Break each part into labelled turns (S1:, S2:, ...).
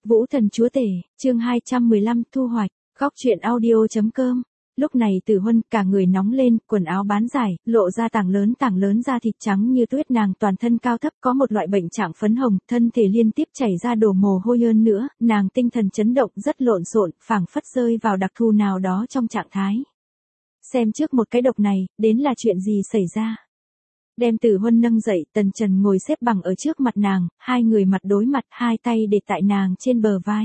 S1: Vũ Thần Chúa Tể, chương 215 thu hoạch, góc truyện audio.com. Lúc này Tử Huân cả người nóng lên, quần áo bán giải, lộ ra tảng lớn da thịt trắng như tuyết, nàng toàn thân cao thấp có một loại bệnh trạng phấn hồng, thân thể liên tiếp chảy ra đổ mồ hôi hơn nữa, nàng tinh thần chấn động rất lộn xộn, phảng phất rơi vào đặc thù nào đó trong trạng thái. Xem trước một cái độc này, đến là chuyện gì xảy ra. Đem Tử Huân nâng dậy, Tần Trần ngồi xếp bằng ở trước mặt nàng, hai người mặt đối mặt, hai tay để tại nàng trên bờ vai.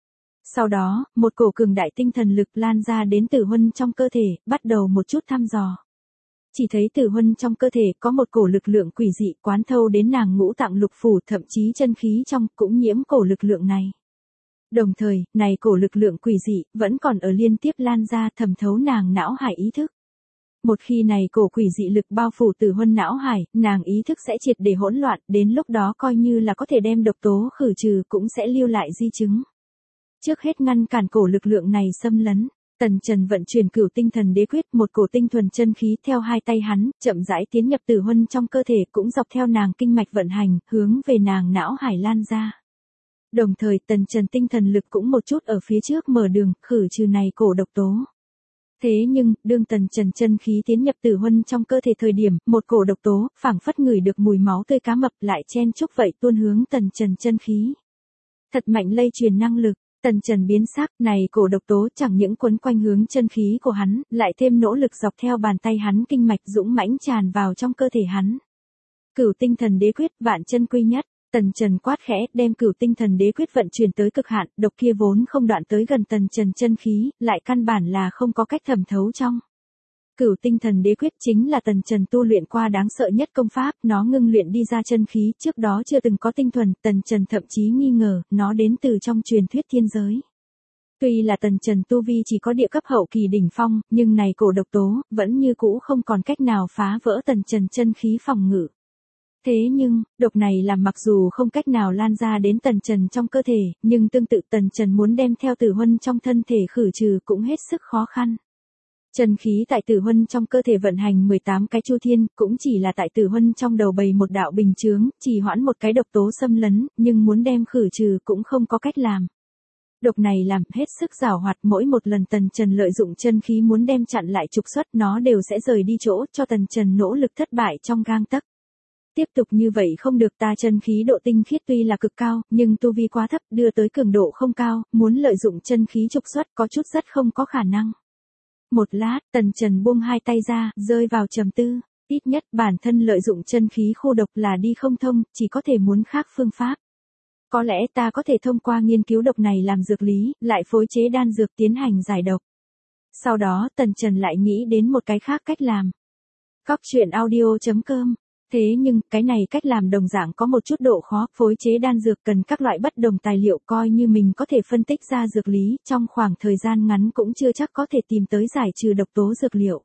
S1: Sau đó, một cổ cường đại tinh thần lực lan ra đến Tử Huân trong cơ thể, bắt đầu một chút thăm dò. Chỉ thấy Tử Huân trong cơ thể có một cổ lực lượng quỷ dị quán thâu đến nàng ngũ tạng lục phủ, thậm chí chân khí trong cũng nhiễm cổ lực lượng này. Đồng thời, này cổ lực lượng quỷ dị vẫn còn ở liên tiếp lan ra thẩm thấu nàng não hải ý thức. Một khi này cổ quỷ dị lực bao phủ Tử Huân não hải, nàng ý thức sẽ triệt để hỗn loạn, đến lúc đó coi như là có thể đem độc tố khử trừ cũng sẽ lưu lại di chứng. Trước hết ngăn cản cổ lực lượng này xâm lấn, Tần Trần vận chuyển Cửu Tinh Thần Đế Quyết, một cổ tinh thuần chân khí theo hai tay hắn, chậm rãi tiến nhập Tử Huân trong cơ thể, cũng dọc theo nàng kinh mạch vận hành, hướng về nàng não hải lan ra. Đồng thời Tần Trần tinh thần lực cũng một chút ở phía trước mở đường, khử trừ này cổ độc tố. Thế nhưng, đương Tần Trần chân khí tiến nhập Tử Huân trong cơ thể thời điểm, một cổ độc tố, phảng phất ngửi được mùi máu tươi cá mập lại chen chúc vậy tuôn hướng Tần Trần chân khí. Thật mạnh lây truyền năng lực, Tần Trần biến sắc, này cổ độc tố chẳng những quấn quanh hướng chân khí của hắn, lại thêm nỗ lực dọc theo bàn tay hắn kinh mạch dũng mãnh tràn vào trong cơ thể hắn. Cửu Tinh Thần Đế Quyết, vạn chân quy nhất. Tần Trần quát khẽ, đem Cửu Tinh Thần Đế Quyết vận chuyển tới cực hạn, độc kia vốn không đoạn tới gần Tần Trần chân khí, lại căn bản là không có cách thẩm thấu trong. Cửu Tinh Thần Đế Quyết chính là Tần Trần tu luyện qua đáng sợ nhất công pháp, nó ngưng luyện đi ra chân khí, trước đó chưa từng có tinh thuần, Tần Trần thậm chí nghi ngờ, nó đến từ trong truyền thuyết thiên giới. Tuy là Tần Trần tu vi chỉ có địa cấp hậu kỳ đỉnh phong, nhưng này cổ độc tố, vẫn như cũ không còn cách nào phá vỡ Tần Trần chân khí phòng ngự. Thế nhưng, độc này làm mặc dù không cách nào lan ra đến Tần Trần trong cơ thể, nhưng tương tự Tần Trần muốn đem theo Tử Huân trong thân thể khử trừ cũng hết sức khó khăn. Chân khí tại Tử Huân trong cơ thể vận hành 18 cái chu thiên, cũng chỉ là tại Tử Huân trong đầu bày một đạo bình chướng, chỉ hoãn một cái độc tố xâm lấn, nhưng muốn đem khử trừ cũng không có cách làm. Độc này làm hết sức giảo hoạt, mỗi một lần Tần Trần lợi dụng chân khí muốn đem chặn lại trục xuất, nó đều sẽ rời đi chỗ, cho Tần Trần nỗ lực thất bại trong gang tấc. Tiếp tục như vậy không được, ta chân khí độ tinh khiết tuy là cực cao, nhưng tu vi quá thấp, đưa tới cường độ không cao, muốn lợi dụng chân khí trục xuất có chút rất không có khả năng. Một lát, Tần Trần buông hai tay ra, rơi vào trầm tư, ít nhất bản thân lợi dụng chân khí khô độc là đi không thông, chỉ có thể muốn khác phương pháp. Có lẽ ta có thể thông qua nghiên cứu độc này làm dược lý, lại phối chế đan dược tiến hành giải độc. Sau đó Tần Trần lại nghĩ đến một cái khác cách làm. Góc truyện audio.com. Thế nhưng, cái này cách làm đồng dạng có một chút độ khó, phối chế đan dược cần các loại bất đồng tài liệu, coi như mình có thể phân tích ra dược lý, trong khoảng thời gian ngắn cũng chưa chắc có thể tìm tới giải trừ độc tố dược liệu.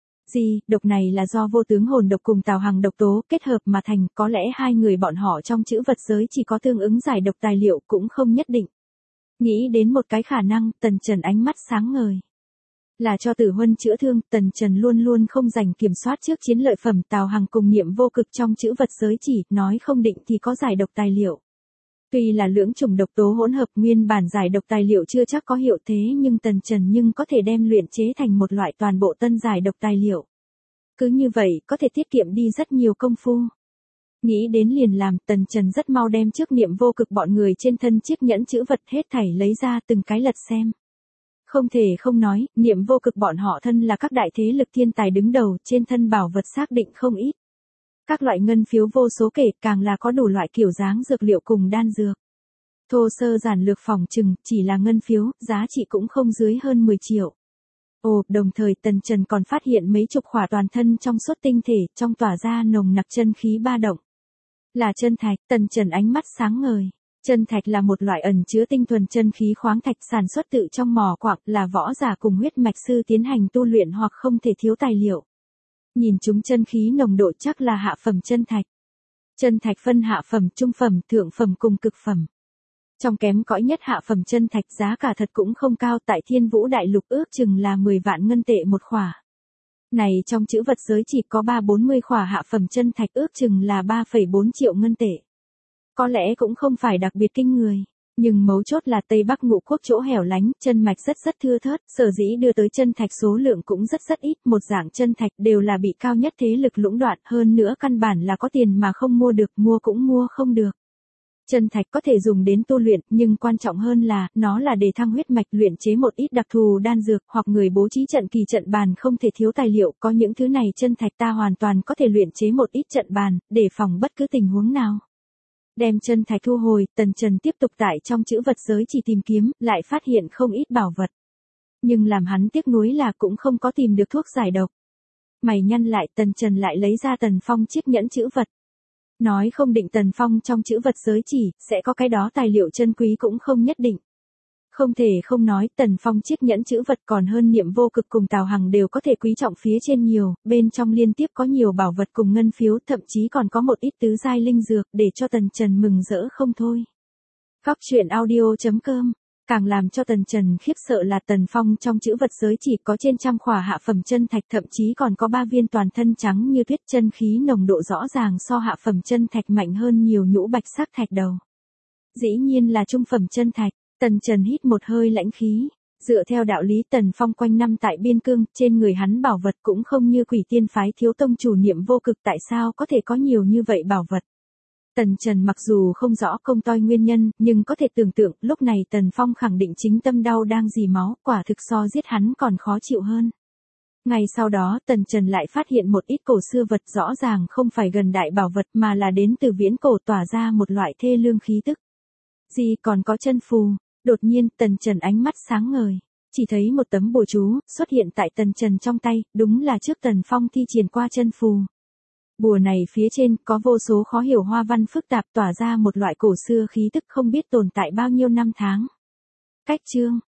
S1: Độc này là do Vô Tướng Hồn độc cùng Tào Hằng độc tố kết hợp mà thành, có lẽ hai người bọn họ trong chữ vật giới chỉ có tương ứng giải độc tài liệu cũng không nhất định. Nghĩ đến một cái khả năng, Tần Trần ánh mắt sáng ngời. Là cho Tử Huân chữa thương, Tần Trần luôn luôn không dành kiểm soát trước chiến lợi phẩm Tào Hằng cùng Niệm Vô Cực trong chữ vật giới chỉ, nói không định thì có giải độc tài liệu. Tuy là lưỡng chủng độc tố hỗn hợp, nguyên bản giải độc tài liệu chưa chắc có hiệu, thế nhưng Tần Trần có thể đem luyện chế thành một loại toàn bộ tân giải độc tài liệu. Cứ như vậy, có thể tiết kiệm đi rất nhiều công phu. Nghĩ đến liền làm, Tần Trần rất mau đem trước Niệm Vô Cực bọn người trên thân chiếc nhẫn chữ vật hết thảy lấy ra từng cái lật xem. Không thể không nói, Niệm Vô Cực bọn họ thân là các đại thế lực thiên tài đứng đầu, trên thân bảo vật xác định không ít. Các loại ngân phiếu vô số kể, càng là có đủ loại kiểu dáng dược liệu cùng đan dược. Thô sơ giản lược phỏng chừng, chỉ là ngân phiếu, giá trị cũng không dưới hơn 10 triệu. Đồng thời Tần Trần còn phát hiện mấy chục khỏa toàn thân trong suốt tinh thể, trong tỏa ra nồng nặc chân khí ba động. Là chân thạch, Tần Trần ánh mắt sáng ngời. Chân thạch là một loại ẩn chứa tinh thuần chân khí khoáng thạch sản xuất tự trong mỏ quặng, là võ giả cùng huyết mạch sư tiến hành tu luyện hoặc không thể thiếu tài liệu. Nhìn chúng chân khí nồng độ chắc là hạ phẩm chân thạch. Chân thạch phân hạ phẩm, trung phẩm, thượng phẩm cùng cực phẩm. Trong kém cõi nhất hạ phẩm chân thạch giá cả thật cũng không cao, tại Thiên Vũ Đại Lục ước chừng là 10 vạn ngân tệ một khỏa. Này trong chữ vật giới chỉ có 3-40 khỏa hạ phẩm chân thạch ước chừng là 3,4 triệu ngân tệ. Có lẽ cũng không phải đặc biệt kinh người. Nhưng mấu chốt là Tây Bắc Ngũ Quốc chỗ hẻo lánh, chân mạch rất thưa thớt, sở dĩ đưa tới chân thạch số lượng cũng rất ít, một dạng chân thạch đều là bị cao nhất thế lực lũng đoạn, hơn nữa căn bản là có tiền mà không mua được, mua cũng mua không được. Chân thạch có thể dùng đến tu luyện, nhưng quan trọng hơn là, nó là để thăng huyết mạch, luyện chế một ít đặc thù đan dược, hoặc người bố trí trận kỳ trận bàn không thể thiếu tài liệu, có những thứ này chân thạch ta hoàn toàn có thể luyện chế một ít trận bàn, để phòng bất cứ tình huống nào. Đem chân thạch thu hồi, Tần Trần tiếp tục tại trong chữ vật giới chỉ tìm kiếm, lại phát hiện không ít bảo vật. Nhưng làm hắn tiếc nuối là cũng không có tìm được thuốc giải độc. Mày nhăn lại, Tần Trần lại lấy ra Tần Phong chiếc nhẫn chữ vật. Nói không định Tần Phong trong chữ vật giới chỉ, sẽ có cái đó tài liệu chân quý cũng không nhất định. Không thể không nói, Tần Phong chiếc nhẫn chữ vật còn hơn Niệm Vô Cực cùng Tào Hằng đều có thể quý trọng phía trên nhiều, bên trong liên tiếp có nhiều bảo vật cùng ngân phiếu, thậm chí còn có một ít tứ giai linh dược, để cho Tần Trần mừng rỡ không thôi. Góc truyện audio.com. Càng làm cho Tần Trần khiếp sợ là Tần Phong trong chữ vật giới chỉ có trên 100 khỏa hạ phẩm chân thạch, thậm chí còn có 3 viên toàn thân trắng như tuyết, chân khí nồng độ rõ ràng so hạ phẩm chân thạch mạnh hơn nhiều, nhũ bạch sắc thạch đầu. Dĩ nhiên là trung phẩm chân thạch. Tần Trần hít một hơi lãnh khí. Dựa theo đạo lý Tần Phong quanh năm tại biên cương, trên người hắn bảo vật cũng không như Quỷ Tiên phái thiếu tông chủ Niệm Vô Cực, tại sao có thể có nhiều như vậy bảo vật. Tần Trần mặc dù không rõ công toi nguyên nhân, nhưng có thể tưởng tượng, lúc này Tần Phong khẳng định chính tâm đau đang dì máu, quả thực so giết hắn còn khó chịu hơn. Ngày sau đó Tần Trần lại phát hiện một ít cổ xưa vật, rõ ràng không phải gần đại bảo vật mà là đến từ viễn cổ, tỏa ra một loại thê lương khí tức. Gì còn có chân phù. Đột nhiên Tần Trần ánh mắt sáng ngời, chỉ thấy một tấm bùa chú xuất hiện tại Tần Trần trong tay, đúng là trước Tần Phong thi triển qua chân phù. Bùa này phía trên có vô số khó hiểu hoa văn phức tạp, tỏa ra một loại cổ xưa khí tức không biết tồn tại bao nhiêu năm tháng. Cách chương